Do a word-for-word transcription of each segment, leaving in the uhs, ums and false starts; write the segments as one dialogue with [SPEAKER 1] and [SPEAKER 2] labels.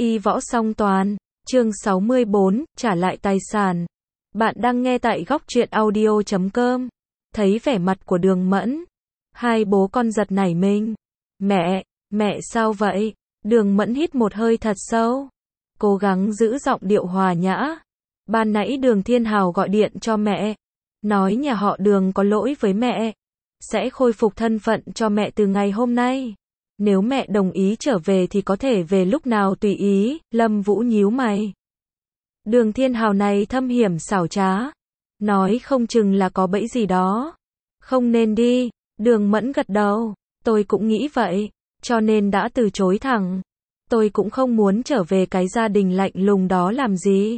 [SPEAKER 1] Y võ song toàn, chương sáu mươi bốn, trả lại tài sản. Bạn đang nghe tại góc truyện audio chấm com. Thấy vẻ mặt của Đường Mẫn, hai bố con giật nảy mình. Mẹ, mẹ sao vậy? Đường Mẫn hít một hơi thật sâu, cố gắng giữ giọng điệu hòa nhã. Ban nãy Đường Thiên Hào gọi điện cho mẹ, nói nhà họ Đường có lỗi với mẹ, sẽ khôi phục thân phận cho mẹ từ ngày hôm nay. Nếu mẹ đồng ý trở về thì có thể về lúc nào tùy ý. Lâm Vũ nhíu mày. Đường Thiên Hào này thâm hiểm xảo trá, nói không chừng là có bẫy gì đó. Không nên đi. Đường Mẫn gật đầu. Tôi cũng nghĩ vậy, cho nên đã từ chối thẳng. Tôi cũng không muốn trở về cái gia đình lạnh lùng đó làm gì.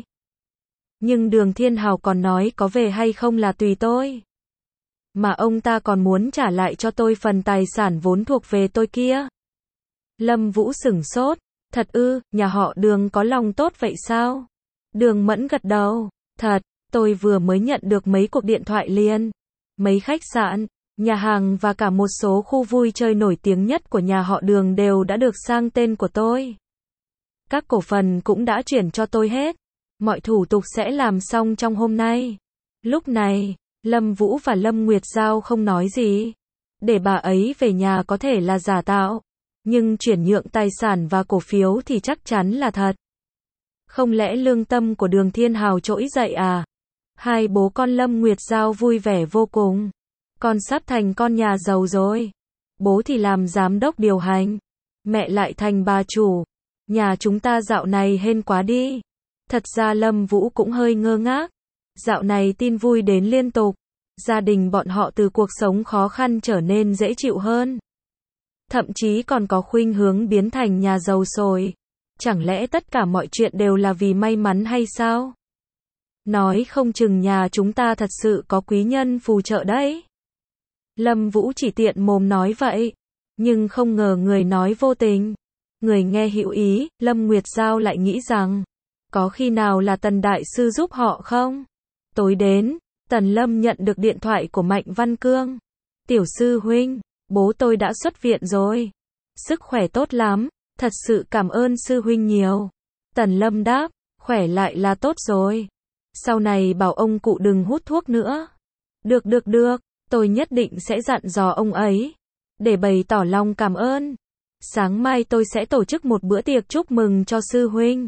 [SPEAKER 1] Nhưng Đường Thiên Hào còn nói có về hay không là tùy tôi. Mà ông ta còn muốn trả lại cho tôi phần tài sản vốn thuộc về tôi kia. Lâm Vũ sửng sốt. Thật ư, nhà họ Đường có lòng tốt vậy sao? Đường Mẫn gật đầu. Thật, tôi vừa mới nhận được mấy cuộc điện thoại liền. Mấy khách sạn, nhà hàng và cả một số khu vui chơi nổi tiếng nhất của nhà họ Đường đều đã được sang tên của tôi. Các cổ phần cũng đã chuyển cho tôi hết. Mọi thủ tục sẽ làm xong trong hôm nay. Lúc này, Lâm Vũ và Lâm Nguyệt Giao không nói gì. Để bà ấy về nhà có thể là giả tạo, nhưng chuyển nhượng tài sản và cổ phiếu thì chắc chắn là thật. Không lẽ lương tâm của Đường Thiên Hào trỗi dậy à? Hai bố con Lâm Nguyệt Giao vui vẻ vô cùng. Con sắp thành con nhà giàu rồi. Bố thì làm giám đốc điều hành, mẹ lại thành bà chủ. Nhà chúng ta dạo này hên quá đi. Thật ra Lâm Vũ cũng hơi ngơ ngác. Dạo này tin vui đến liên tục. Gia đình bọn họ từ cuộc sống khó khăn trở nên dễ chịu hơn. Thậm chí còn có khuynh hướng biến thành nhà giàu rồi. Chẳng lẽ tất cả mọi chuyện đều là vì may mắn hay sao? Nói không chừng nhà chúng ta thật sự có quý nhân phù trợ đấy. Lâm Vũ chỉ tiện mồm nói vậy, nhưng không ngờ người nói vô tình, người nghe hữu ý. Lâm Nguyệt Giao lại nghĩ rằng, có khi nào là Tần Đại Sư giúp họ không? Tối đến, Tần Lâm nhận được điện thoại của Mạnh Văn Cương. Tiểu sư huynh, bố tôi đã xuất viện rồi. Sức khỏe tốt lắm, thật sự cảm ơn sư huynh nhiều. Tần Lâm đáp, khỏe lại là tốt rồi. Sau này bảo ông cụ đừng hút thuốc nữa. Được được được, tôi nhất định sẽ dặn dò ông ấy, để bày tỏ lòng cảm ơn. Sáng mai tôi sẽ tổ chức một bữa tiệc chúc mừng cho sư huynh.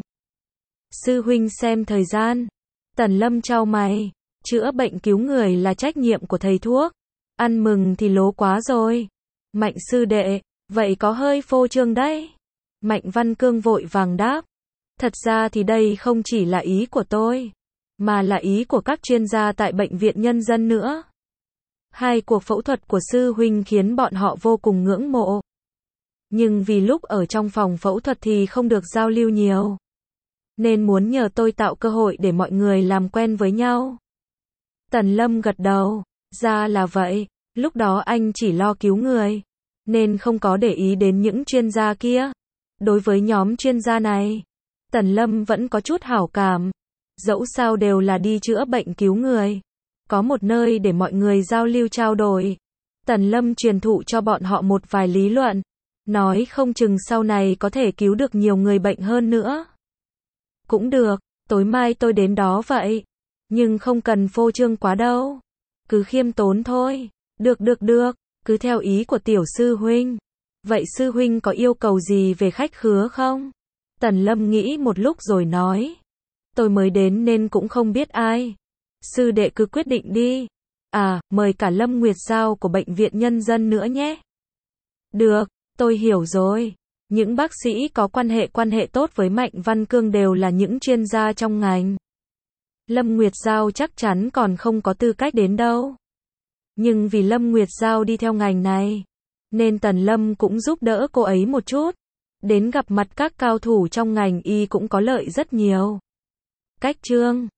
[SPEAKER 1] Sư huynh xem thời gian. Tần Lâm chau mày. Chữa bệnh cứu người là trách nhiệm của thầy thuốc. Ăn mừng thì lố quá rồi. Mạnh sư đệ, vậy có hơi phô trương đấy. Mạnh Văn Cương vội vàng đáp. Thật ra thì đây không chỉ là ý của tôi, mà là ý của các chuyên gia tại Bệnh viện Nhân dân nữa. Hai cuộc phẫu thuật của sư huynh khiến bọn họ vô cùng ngưỡng mộ. Nhưng vì lúc ở trong phòng phẫu thuật thì không được giao lưu nhiều, nên muốn nhờ tôi tạo cơ hội để mọi người làm quen với nhau. Tần Lâm gật đầu. Ra là vậy, lúc đó anh chỉ lo cứu người, nên không có để ý đến những chuyên gia kia. Đối với nhóm chuyên gia này, Tần Lâm vẫn có chút hảo cảm. Dẫu sao đều là đi chữa bệnh cứu người, có một nơi để mọi người giao lưu trao đổi. Tần Lâm truyền thụ cho bọn họ một vài lý luận, nói không chừng sau này có thể cứu được nhiều người bệnh hơn nữa. Cũng được, tối mai tôi đến đó vậy. Nhưng không cần phô trương quá đâu. Cứ khiêm tốn thôi. Được được được, cứ theo ý của tiểu sư huynh. Vậy sư huynh có yêu cầu gì về khách khứa không? Tần Lâm nghĩ một lúc rồi nói. Tôi mới đến nên cũng không biết ai. Sư đệ cứ quyết định đi. À, mời cả Lâm Nguyệt Giao của Bệnh viện Nhân dân nữa nhé. Được, tôi hiểu rồi. Những bác sĩ có quan hệ quan hệ tốt với Mạnh Văn Cương đều là những chuyên gia trong ngành. Lâm Nguyệt Giao chắc chắn còn không có tư cách đến đâu. Nhưng vì Lâm Nguyệt Giao đi theo ngành này, nên Tần Lâm cũng giúp đỡ cô ấy một chút. Đến gặp mặt các cao thủ trong ngành y cũng có lợi rất nhiều. Cách chương